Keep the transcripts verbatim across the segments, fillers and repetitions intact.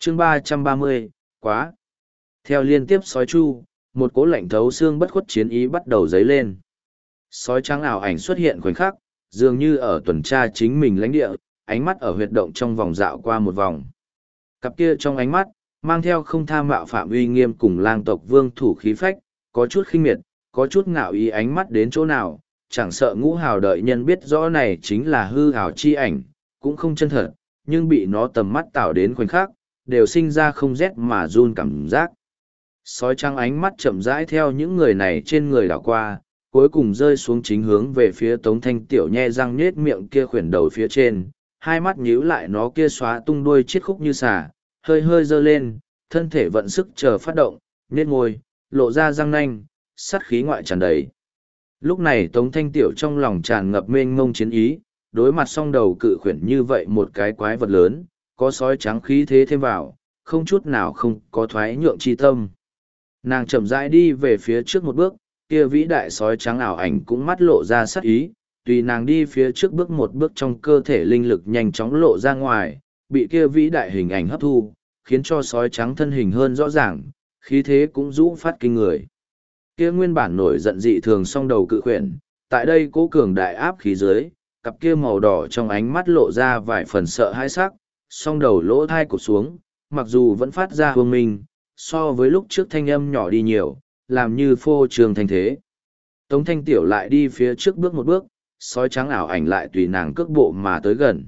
chương ba trăm ba mươi, quá. Theo liên tiếp sói chu, một cỗ lạnh thấu xương bất khuất chiến ý bắt đầu dấy lên. Sói trắng ảo ảnh xuất hiện khoảnh khắc, dường như ở tuần tra chính mình lãnh địa, ánh mắt ở huyệt động trong vòng dạo qua một vòng. Cặp kia trong ánh mắt, mang theo không tha mạo phạm uy nghiêm cùng lang tộc vương thủ khí phách, có chút khinh miệt, có chút ngạo ý ánh mắt đến chỗ nào, chẳng sợ ngũ hào đợi nhân biết rõ này chính là hư hào chi ảnh, cũng không chân thật, nhưng bị nó tầm mắt tạo đến khoảnh khắc, đều sinh ra không rét mà run cảm giác. Sói trắng ánh mắt chậm rãi theo những người này trên người đảo qua, cuối cùng rơi xuống chính hướng về phía Tống Thanh Tiểu nhe răng nhết miệng kia khuyển đầu phía trên, hai mắt nhíu lại nó kia xóa tung đuôi chiết khúc như xà, hơi hơi dơ lên, thân thể vận sức chờ phát động, nhếch môi, lộ ra răng nanh, sắt khí ngoại tràn đầy. Lúc này Tống Thanh Tiểu trong lòng tràn ngập mênh mông chiến ý, đối mặt song đầu cự khuyển như vậy một cái quái vật lớn, có sói trắng khí thế thêm vào, không chút nào không có thoái nhượng chi tâm. Nàng chậm rãi đi về phía trước một bước, kia vĩ đại sói trắng ảo ảnh cũng mắt lộ ra sát ý, tùy nàng đi phía trước bước một bước trong cơ thể linh lực nhanh chóng lộ ra ngoài, bị kia vĩ đại hình ảnh hấp thu, khiến cho sói trắng thân hình hơn rõ ràng, khí thế cũng rũ phát kinh người. Kia nguyên bản nổi giận dị thường song đầu cự khuyển, tại đây cố cường đại áp khí dưới, cặp kia màu đỏ trong ánh mắt lộ ra vài phần sợ hãi sắc, song đầu lỗ thai cụp xuống, mặc dù vẫn phát ra hương minh, so với lúc trước thanh âm nhỏ đi nhiều, làm như phô trường thanh thế. Tống Thanh Tiểu lại đi phía trước bước một bước, sói trắng ảo ảnh lại tùy nàng cước bộ mà tới gần.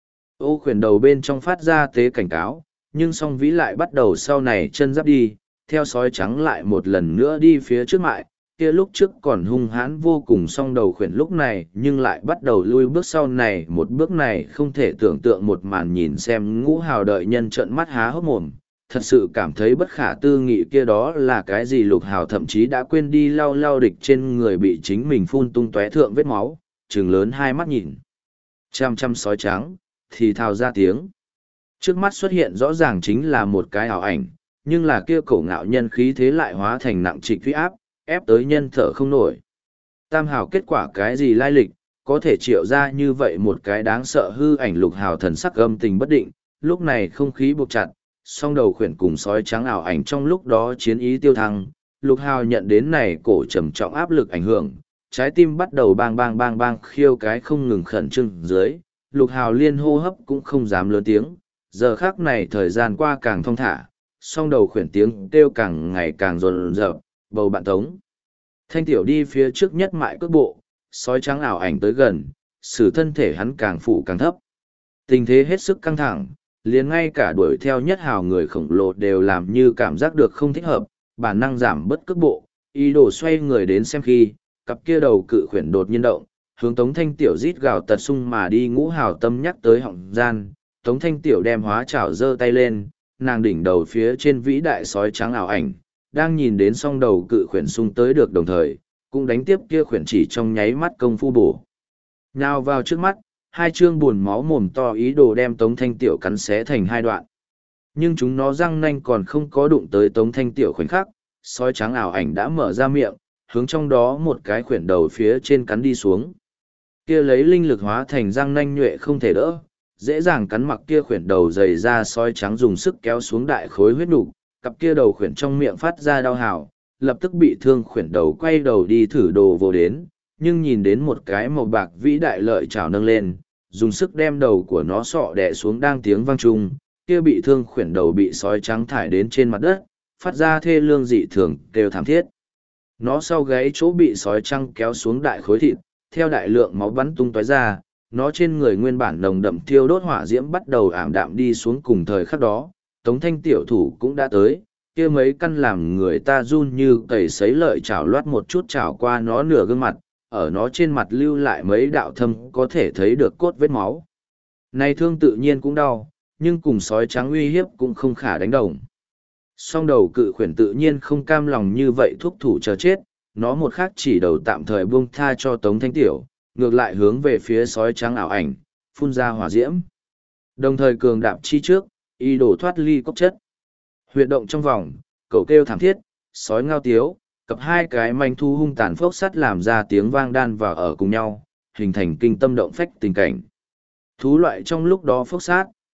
Ô khuyển đầu bên trong phát ra tế cảnh cáo, nhưng song vĩ lại bắt đầu sau này chân giáp đi, theo sói trắng lại một lần nữa đi phía trước mại, kia lúc trước còn hung hãn vô cùng song đầu khuyển lúc này nhưng lại bắt đầu lui bước sau này một bước này không thể tưởng tượng một màn nhìn xem ngũ hào đợi nhân trợn mắt há hốc mồm, thật sự cảm thấy bất khả tư nghị kia đó là cái gì lục hào thậm chí đã quên đi lau lau địch trên người bị chính mình phun tung tóe thượng vết máu, trừng lớn hai mắt nhìn. Chăm chăm sói trắng, thì thào ra tiếng. Trước mắt xuất hiện rõ ràng chính là một cái ảo ảnh, nhưng là kia cổ ngạo nhân khí thế lại hóa thành nặng trịch thủy áp, ép tới nhân thở không nổi. Tam hào kết quả cái gì lai lịch, có thể triệu ra như vậy một cái đáng sợ hư ảnh lục hào thần sắc âm tình bất định, lúc này không khí buộc chặt, song đầu khuyển cùng sói trắng ảo ảnh trong lúc đó chiến ý tiêu thăng, lục hào nhận đến này cổ trầm trọng áp lực ảnh hưởng, trái tim bắt đầu bang bang bang bang khiêu cái không ngừng khẩn trương dưới, lục hào liên hô hấp cũng không dám lớn tiếng, giờ khác này thời gian qua càng thong thả, song đầu khuyển tiếng kêu càng ngày càng rồn rợp, bầu bạn Tống Thanh Tiểu đi phía trước nhất mại cước bộ, sói trắng ảo ảnh tới gần, sử thân thể hắn càng phụ càng thấp. Tình thế hết sức căng thẳng, liền ngay cả đuổi theo nhất hào người khổng lồ đều làm như cảm giác được không thích hợp, bản năng giảm bớt cước bộ, ý đồ xoay người đến xem khi, cặp kia đầu cự khuyển đột nhiên động, hướng Tống Thanh Tiểu rít gào tật sung mà đi ngũ hào tâm nhắc tới họng gian, Tống Thanh Tiểu đem hóa chảo giơ tay lên, nàng đỉnh đầu phía trên vĩ đại sói trắng ảo ảnh, đang nhìn đến song đầu cự khuyển sung tới được đồng thời, cũng đánh tiếp kia khuyển chỉ trong nháy mắt công phu bổ. Nhào vào trước mắt, hai chương buồn máu mồm to ý đồ đem Tống Thanh Tiểu cắn xé thành hai đoạn. Nhưng chúng nó răng nanh còn không có đụng tới Tống Thanh Tiểu khoảnh khắc, sói trắng ảo ảnh đã mở ra miệng, hướng trong đó một cái khuyển đầu phía trên cắn đi xuống. Kia lấy linh lực hóa thành răng nanh nhuệ không thể đỡ, dễ dàng cắn mặc kia khuyển đầu dày ra sói trắng dùng sức kéo xuống đại khối huyết nục, cặp kia đầu khuyển trong miệng phát ra đau hào, lập tức bị thương khuyển đầu quay đầu đi thử đồ vô đến, nhưng nhìn đến một cái màu bạc vĩ đại lợi chảo nâng lên, dùng sức đem đầu của nó sọ đè xuống đang tiếng vang chung, kia bị thương khuyển đầu bị sói trắng thải đến trên mặt đất, phát ra thê lương dị thường kêu thảm thiết. Nó sau gáy chỗ bị sói trắng kéo xuống đại khối thịt, theo đại lượng máu bắn tung tóe ra, nó trên người nguyên bản nồng đậm thiêu đốt hỏa diễm bắt đầu ảm đạm đi xuống cùng thời khắc đó, Tống Thanh Tiểu thủ cũng đã tới, kia mấy căn làm người ta run như cầy sấy lợi chảo loát một chút chảo qua nó nửa gương mặt, ở nó trên mặt lưu lại mấy đạo thâm có thể thấy được cốt vết máu. Này thương tự nhiên cũng đau, nhưng cùng sói trắng uy hiếp cũng không khả đánh đồng. Song đầu cự khuyển tự nhiên không cam lòng như vậy thúc thủ chờ chết, nó một khắc chỉ đầu tạm thời buông tha cho Tống Thanh Tiểu, ngược lại hướng về phía sói trắng ảo ảnh, phun ra hỏa diễm. Đồng thời cường đạp chi trước, y đổ thoát ly cốc chất. Huyệt động trong vòng, cậu kêu thảm thiết, sói ngao tiếu, cặp hai cái manh thu hung tàn phốc sắt làm ra tiếng vang đan vào ở cùng nhau, hình thành kinh tâm động phách tình cảnh. Thú loại trong lúc đó phốc sát,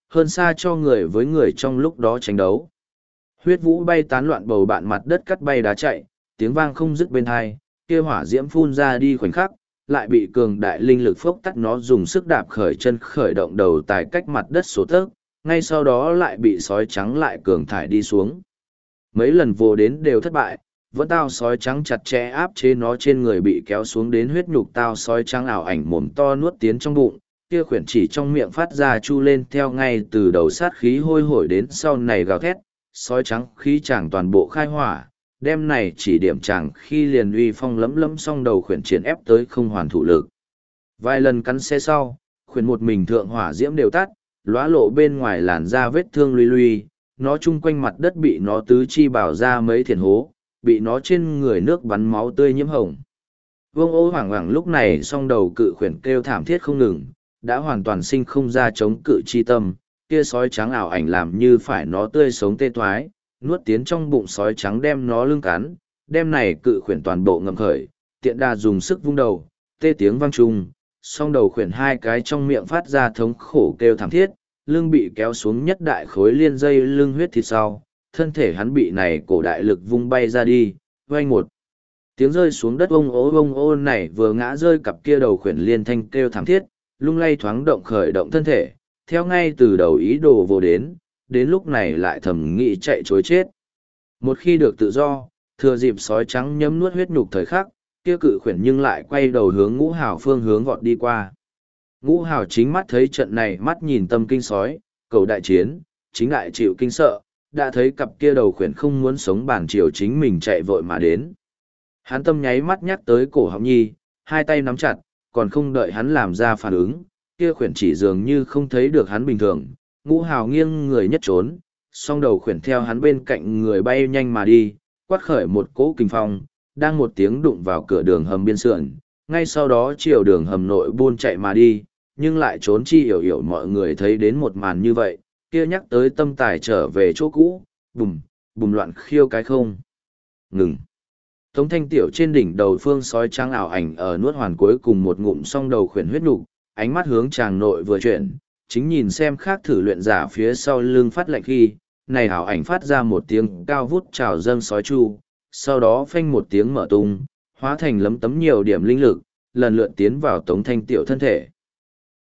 hơn xa cho người với người trong lúc đó tranh đấu. Huyết vũ bay tán loạn bầu bạn mặt đất cắt bay đá chạy, tiếng vang không dứt bên hai, kia hỏa diễm phun ra đi khoảnh khắc, lại bị cường đại linh lực phốc tắt nó dùng sức đạp khởi chân khởi động đầu tài cách mặt đất số tấc, ngay sau đó lại bị sói trắng lại cường thải đi xuống. Mấy lần vô đến đều thất bại, vẫn tao sói trắng chặt chẽ áp chế nó trên người bị kéo xuống đến huyết nhục tao sói trắng ảo ảnh mồm to nuốt tiến trong bụng, kia khuyển chỉ trong miệng phát ra chu lên theo ngay từ đầu sát khí hôi hổi đến sau này gào thét, sói trắng khí chàng toàn bộ khai hỏa, đêm này chỉ điểm chàng khi liền uy phong lấm lấm xong đầu khuyển triển ép tới không hoàn thủ lực. Vài lần cắn xe sau, khuyển một mình thượng hỏa diễm đều tắt, lóa lộ bên ngoài làn da vết thương luy luy, nó chung quanh mặt đất bị nó tứ chi bảo ra mấy thiền hố, bị nó trên người nước bắn máu tươi nhiễm hồng. Vương ô hoảng hoảng lúc này song đầu cự khuyển kêu thảm thiết không ngừng, đã hoàn toàn sinh không ra chống cự chi tâm, kia sói trắng ảo ảnh làm như phải nó tươi sống tê toái, nuốt tiến trong bụng sói trắng đem nó lưng cắn, đem này cự khuyển toàn bộ ngầm khởi, tiện đà dùng sức vung đầu, tê tiếng vang trung, song đầu khuyển hai cái trong miệng phát ra thống khổ kêu thảm thiết, lưng bị kéo xuống nhất đại khối liên dây lưng huyết thịt sau, thân thể hắn bị này cổ đại lực vung bay ra đi, vang một tiếng rơi xuống đất ông ố ông ô này vừa ngã rơi cặp kia đầu khuyển liên thanh kêu thảm thiết, lung lay thoáng động khởi động thân thể, theo ngay từ đầu ý đồ vô đến, đến lúc này lại thầm nghĩ chạy chối chết. Một khi được tự do, thừa dịp sói trắng nhấm nuốt huyết nhục thời khắc, kia cự khuyển nhưng lại quay đầu hướng ngũ hào phương hướng vọt đi qua. Ngũ hào chính mắt thấy trận này mắt nhìn tâm kinh sói, cầu đại chiến, chính lại chịu kinh sợ, đã thấy cặp kia đầu khuyển không muốn sống bản chiều chính mình chạy vội mà đến. Hắn tâm nháy mắt nhắc tới cổ họng nhi, hai tay nắm chặt, còn không đợi hắn làm ra phản ứng, kia khuyển chỉ dường như không thấy được hắn bình thường, ngũ hào nghiêng người nhất trốn, song đầu khuyển theo hắn bên cạnh người bay nhanh mà đi, quát khởi một cỗ kinh phong, đang một tiếng đụng vào cửa đường hầm biên sườn, ngay sau đó chiều đường hầm nội buôn chạy mà đi, nhưng lại trốn chi hiểu hiểu mọi người thấy đến một màn như vậy, kia nhắc tới tâm tài trở về chỗ cũ, bùm, bùm loạn khiêu cái không. Ngừng. Tống thanh tiểu trên đỉnh đầu phương sói trắng ảo ảnh ở nuốt hoàn cuối cùng một ngụm song đầu khuyển huyết nục, ánh mắt hướng chàng nội vừa chuyển, chính nhìn xem khác thử luyện giả phía sau lưng phát lạnh khi, này ảo ảnh phát ra một tiếng cao vút trào dâng sói chu, sau đó phanh một tiếng mở tung, hóa thành lấm tấm nhiều điểm linh lực, lần lượt tiến vào tống thanh tiểu thân thể.